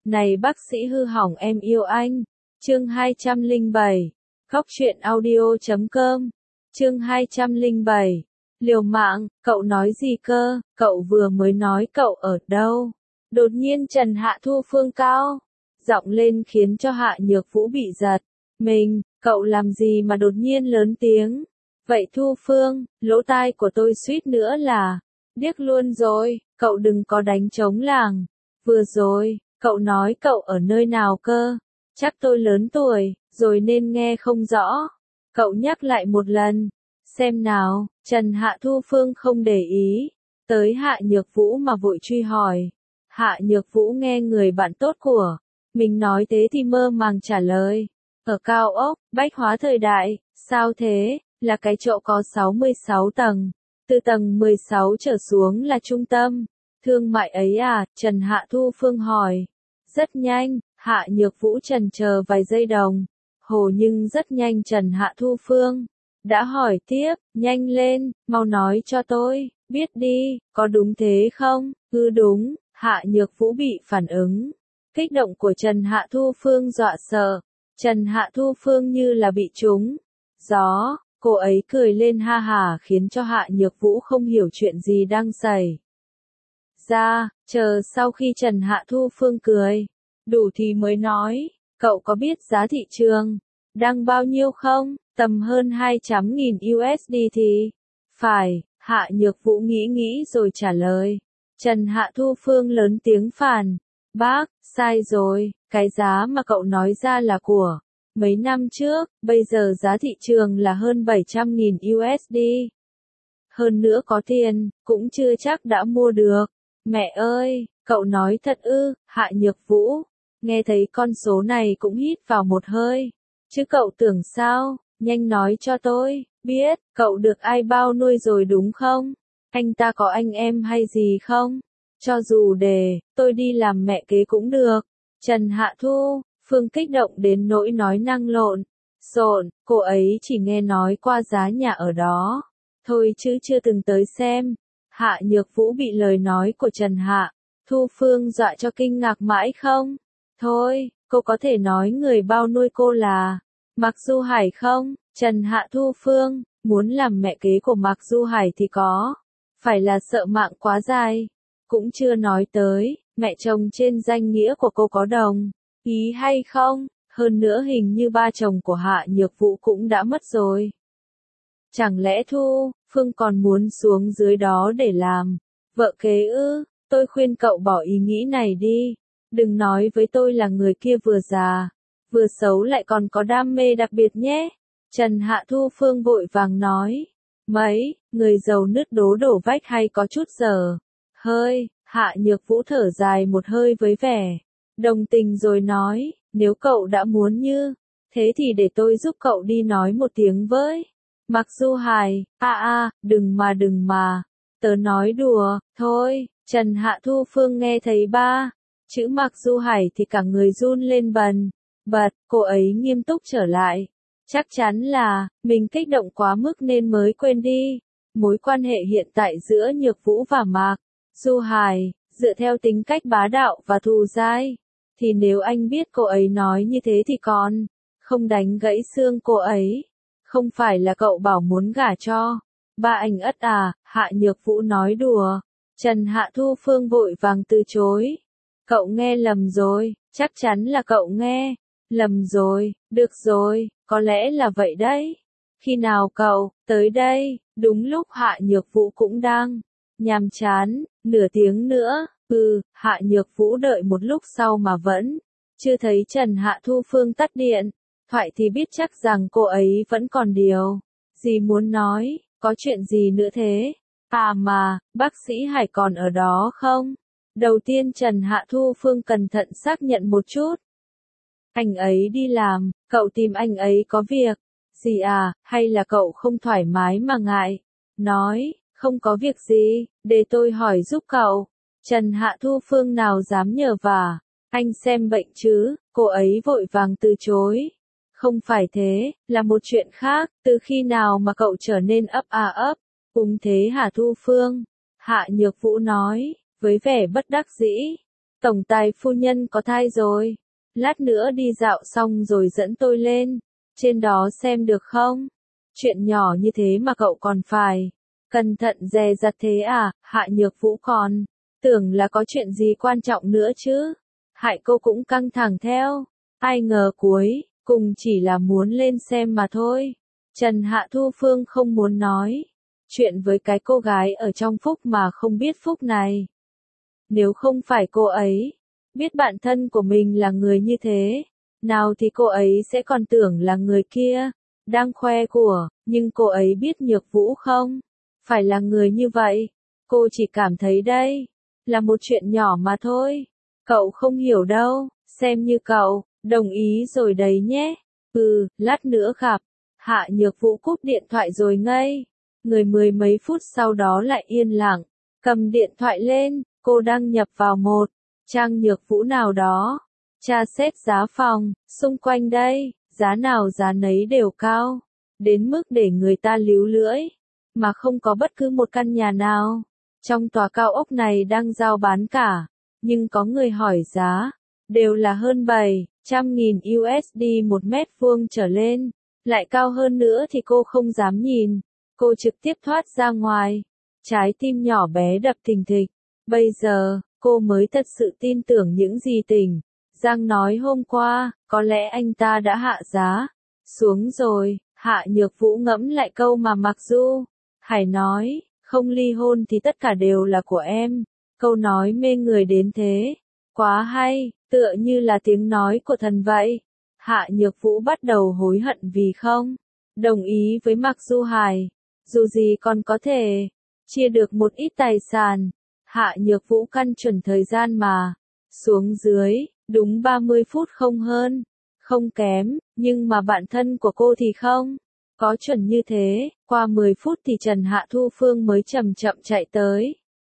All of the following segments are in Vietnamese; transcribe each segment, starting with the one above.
Này bác sĩ hư hỏng em yêu anh. Chương 207. Khóc chuyện audio.com. Chương 207. Liều mạng, cậu nói gì cơ, cậu vừa mới nói cậu ở đâu. Đột nhiên Trần Hạ Thu Phương cao giọng lên khiến cho Hạ Nhược Vũ bị giật. Cậu làm gì mà đột nhiên lớn tiếng. Vậy Thu Phương, lỗ tai của tôi suýt nữa là điếc luôn rồi, cậu đừng có đánh trống làng. Vừa rồi, cậu nói cậu ở nơi nào cơ? Chắc tôi lớn tuổi, rồi nên nghe không rõ. Cậu nhắc lại một lần. Xem nào, Trần Hạ Thu Phương không để ý tới Hạ Nhược Vũ mà vội truy hỏi. Hạ Nhược Vũ nghe người bạn tốt của mình nói thế thì mơ màng trả lời. Ở cao ốc, bách hóa thời đại, sao thế, là cái chỗ có 66 tầng. Từ tầng 16 trở xuống là trung tâm thương mại ấy à, Trần Hạ Thu Phương hỏi. Rất nhanh, Hạ Nhược Vũ chần chờ vài giây đồng hồ nhưng rất nhanh Trần Hạ Thu Phương đã hỏi tiếp, nhanh lên, mau nói cho tôi biết đi, có đúng thế không? Đúng, Hạ Nhược Vũ bị phản ứng kích động của Trần Hạ Thu Phương dọa sợ. Trần Hạ Thu Phương như là bị trúng gió, cô ấy cười lên ha hả khiến cho Hạ Nhược Vũ không hiểu chuyện gì đang xảy ra, chờ sau khi Trần Hạ Thu Phương cười đủ thì mới nói, cậu có biết giá thị trường đang bao nhiêu không? Tầm hơn 200.000 USD thì phải, Hạ Nhược Vũ nghĩ rồi trả lời. Trần Hạ Thu Phương lớn tiếng phản bác, sai rồi, cái giá mà cậu nói ra là của mấy năm trước, bây giờ giá thị trường là hơn 700.000 USD. Hơn nữa có tiền, cũng chưa chắc đã mua được. Mẹ ơi, cậu nói thật ư? Hạ Nhược Vũ nghe thấy con số này cũng hít vào một hơi. Chứ cậu tưởng sao? Nhanh nói cho tôi biết, cậu được ai bao nuôi rồi đúng không? Anh ta có anh em hay gì không? Cho dù để tôi đi làm mẹ kế cũng được. Trần Hạ Thu Phương kích động đến nỗi nói năng lộn xộn, cô ấy chỉ nghe nói qua giá nhà ở đó thôi chứ chưa từng tới xem. Hạ Nhược Vũ bị lời nói của Trần Hạ Thu Phương dọa cho kinh ngạc mãi không? Thôi, cô có thể nói người bao nuôi cô là Mạc Du Hải không? Trần Hạ Thu Phương muốn làm mẹ kế của Mạc Du Hải thì có phải là sợ mạng quá dài. Cũng chưa nói tới, mẹ chồng trên danh nghĩa của cô có đồng ý hay không? Hơn nữa hình như ba chồng của Hạ Nhược Vũ cũng đã mất rồi. Chẳng lẽ Thu Phương còn muốn xuống dưới đó để làm vợ kế ư? Tôi khuyên cậu bỏ ý nghĩ này đi. Đừng nói với tôi là người kia vừa già, vừa xấu lại còn có đam mê đặc biệt nhé. Trần Hạ Thu Phương vội vàng nói. Mấy, người giàu nứt đổ vách hay có chút dở hơi. Hạ Nhược Vũ thở dài một hơi với vẻ đồng tình rồi nói, nếu cậu đã muốn như thế thì để tôi giúp cậu đi nói một tiếng với Mạc Du Hải. Đừng mà, tớ nói đùa, thôi. Trần Hạ Thu Phương nghe thấy ba chữ Mạc Du Hải thì cả người run lên bật, cô ấy nghiêm túc trở lại. Chắc chắn là, mình kích động quá mức nên mới quên đi. Mối quan hệ hiện tại giữa Nhược Vũ và Mạc Du Hải, dựa theo tính cách bá đạo và thù dai, thì nếu anh biết cô ấy nói như thế thì còn không đánh gãy xương cô ấy. Không phải là cậu bảo muốn gả cho ba anh ất à? Hạ Nhược Vũ nói đùa. Trần Hạ Thu Phương vội vàng từ chối. Cậu nghe lầm rồi, chắc chắn là cậu nghe lầm rồi. Được rồi, có lẽ là vậy đấy. Khi nào cậu tới đây? Đúng lúc Hạ Nhược Vũ cũng đang nhàm chán. Nửa tiếng nữa. Hạ Nhược Vũ đợi một lúc sau mà vẫn chưa thấy Trần Hạ Thu Phương tắt điện thoại thì biết chắc rằng cô ấy vẫn còn điều gì muốn nói. Có chuyện gì nữa thế? Mà, bác sĩ Hải còn ở đó không? Đầu tiên Trần Hạ Thu Phương cẩn thận xác nhận một chút. Anh ấy đi làm, cậu tìm anh ấy có việc gì à, hay là cậu không thoải mái mà ngại nói, không có việc gì, để tôi hỏi giúp cậu. Trần Hạ Thu Phương nào dám nhờ vả anh xem bệnh chứ, cô ấy vội vàng từ chối. Không phải thế, là một chuyện khác. Từ khi nào mà cậu trở nên ấp úng thế hả Thu Phương? Hạ Nhược Vũ nói với vẻ bất đắc dĩ. Tổng tài phu nhân có thai rồi. Lát nữa đi dạo xong rồi dẫn tôi lên. Trên đó xem được không? Chuyện nhỏ như thế mà cậu còn phải. Cẩn thận dè dặt thế à, Hạ Nhược Vũ còn. Tưởng là có chuyện gì quan trọng nữa chứ. Hại cô cũng căng thẳng theo. Ai ngờ cuối, cùng chỉ là muốn lên xem mà thôi. Trần Hạ Thu Phương không muốn nói chuyện với cái cô gái ở trong phúc mà không biết phúc này. Nếu không phải cô ấy biết bạn thân của mình là người như thế, nào thì cô ấy sẽ còn tưởng là người kia đang khoe của, nhưng cô ấy biết Nhược Vũ không phải là người như vậy. Cô chỉ cảm thấy đây là một chuyện nhỏ mà thôi. Cậu không hiểu đâu, xem như cậu đồng ý rồi đấy nhé. Lát nữa gặp. Hạ Nhược Vũ cúp điện thoại rồi ngây người mười mấy phút sau đó lại yên lặng, cầm điện thoại lên, cô đăng nhập vào một trang Nhược Vũ nào đó, tra xét giá phòng, xung quanh đây, giá nào giá nấy đều cao, đến mức để người ta líu lưỡi, mà không có bất cứ một căn nhà nào trong tòa cao ốc này đang giao bán cả, nhưng có người hỏi giá, đều là hơn 700.000 USD một mét vuông trở lên, lại cao hơn nữa thì cô không dám nhìn, cô trực tiếp thoát ra ngoài, trái tim nhỏ bé đập thình thịch, bây giờ, cô mới thật sự tin tưởng những gì Tỉnh Giang nói hôm qua, có lẽ anh ta đã hạ giá xuống rồi. Hạ Nhược Vũ ngẫm lại câu mà Mạc Du Hải nói, không ly hôn thì tất cả đều là của em. Câu nói mê người đến thế, quá hay, tựa như là tiếng nói của thần vậy. Hạ Nhược Vũ bắt đầu hối hận vì không đồng ý với Mạc Du Hải, dù gì còn có thể chia được một ít tài sản. Hạ Nhược Vũ căn chuẩn thời gian mà xuống dưới, đúng 30 phút không hơn, không kém, nhưng mà bạn thân của cô thì không có chuẩn như thế, qua 10 phút thì Trần Hạ Thu Phương mới chậm chậm chạy tới.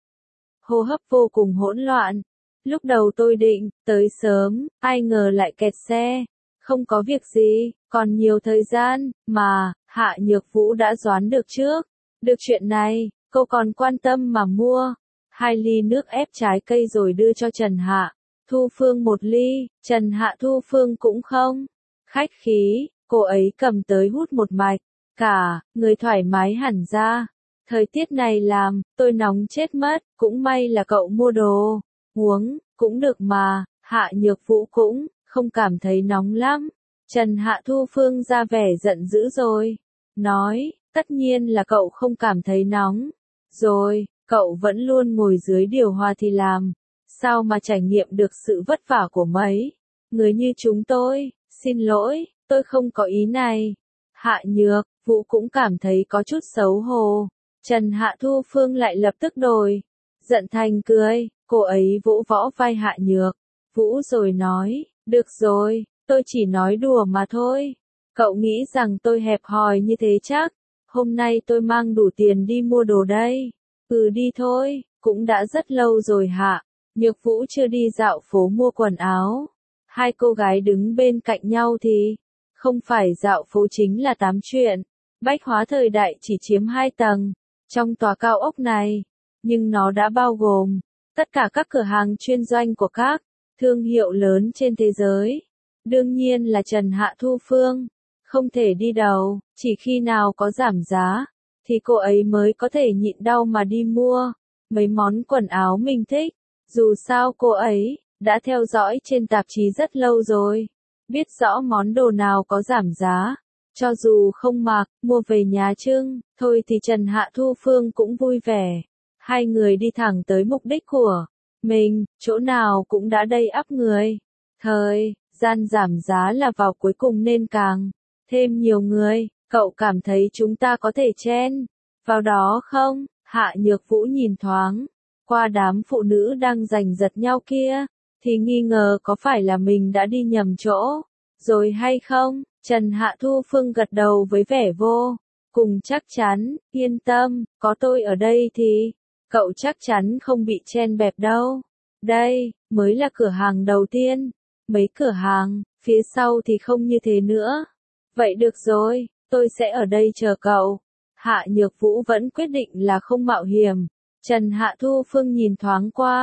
Hô hấp vô cùng hỗn loạn. Lúc đầu tôi định tới sớm, ai ngờ lại kẹt xe. Không có việc gì, còn nhiều thời gian, mà, Hạ Nhược Vũ đã đoán được trước. Được chuyện này, cô còn quan tâm mà mua 2 ly nước ép trái cây rồi đưa cho Trần Hạ Thu Phương 1 ly, Trần Hạ Thu Phương cũng không khách khí, cô ấy cầm tới hút một mạch, cả người thoải mái hẳn ra. Thời tiết này làm tôi nóng chết mất, cũng may là cậu mua đồ uống, cũng được mà. Hạ Nhược Vũ cũng không cảm thấy nóng lắm. Trần Hạ Thu Phương ra vẻ giận dữ rồi, nói, tất nhiên là cậu không cảm thấy nóng rồi, cậu vẫn luôn ngồi dưới điều hòa thì làm sao mà trải nghiệm được sự vất vả của mấy người như chúng tôi. Xin lỗi, tôi không có ý này. Hạ Nhược Vũ cũng cảm thấy có chút xấu hổ. Trần Hạ Thu Phương lại lập tức đổi giận thành cười, cô ấy vỗ vỗ vai Hạ Nhược Vũ rồi nói, được rồi, tôi chỉ nói đùa mà thôi. Cậu nghĩ rằng tôi hẹp hòi như thế chắc? Hôm nay tôi mang đủ tiền đi mua đồ đây. Đi thôi, cũng đã rất lâu rồi Hạ Nhược Vũ chưa đi dạo phố mua quần áo. Hai cô gái đứng bên cạnh nhau thì không phải dạo phố chính là tám chuyện. Bách hóa thời đại chỉ chiếm 2 tầng trong tòa cao ốc này, nhưng nó đã bao gồm tất cả các cửa hàng chuyên doanh của các thương hiệu lớn trên thế giới. Đương nhiên là Trần Hạ Thu Phương không thể đi đầu, chỉ khi nào có giảm giá thì cô ấy mới có thể nhịn đau mà đi mua mấy món quần áo mình thích. Dù sao cô ấy đã theo dõi trên tạp chí rất lâu rồi, biết rõ món đồ nào có giảm giá, cho dù không mặc, mua về nhà trưng, thôi thì Trần Hạ Thu Phương cũng vui vẻ. Hai người đi thẳng tới mục đích của mình, chỗ nào cũng đã đầy ắp người. Thời gian giảm giá là vào cuối cùng nên càng thêm nhiều người. Cậu cảm thấy chúng ta có thể chen vào đó không? Hạ Nhược Vũ nhìn thoáng qua đám phụ nữ đang giành giật nhau kia, thì nghi ngờ có phải là mình đã đi nhầm chỗ rồi hay không. Trần Hạ Thu Phương gật đầu với vẻ vô cùng chắc chắn, yên tâm, có tôi ở đây thì cậu chắc chắn không bị chen bẹp đâu. Đây mới là cửa hàng đầu tiên, mấy cửa hàng phía sau thì không như thế nữa. Vậy được rồi, tôi sẽ ở đây chờ cậu. Hạ Nhược Vũ vẫn quyết định là không mạo hiểm. Trần Hạ Thu Phương nhìn thoáng qua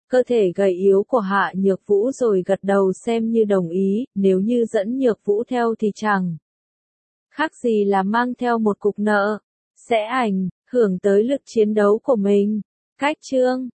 cơ thể gầy yếu của Hạ Nhược Vũ rồi gật đầu xem như đồng ý, nếu như dẫn Nhược Vũ theo thì chẳng khác gì là mang theo một cục nợ, sẽ ảnh hưởng tới lực chiến đấu của mình. Cách chương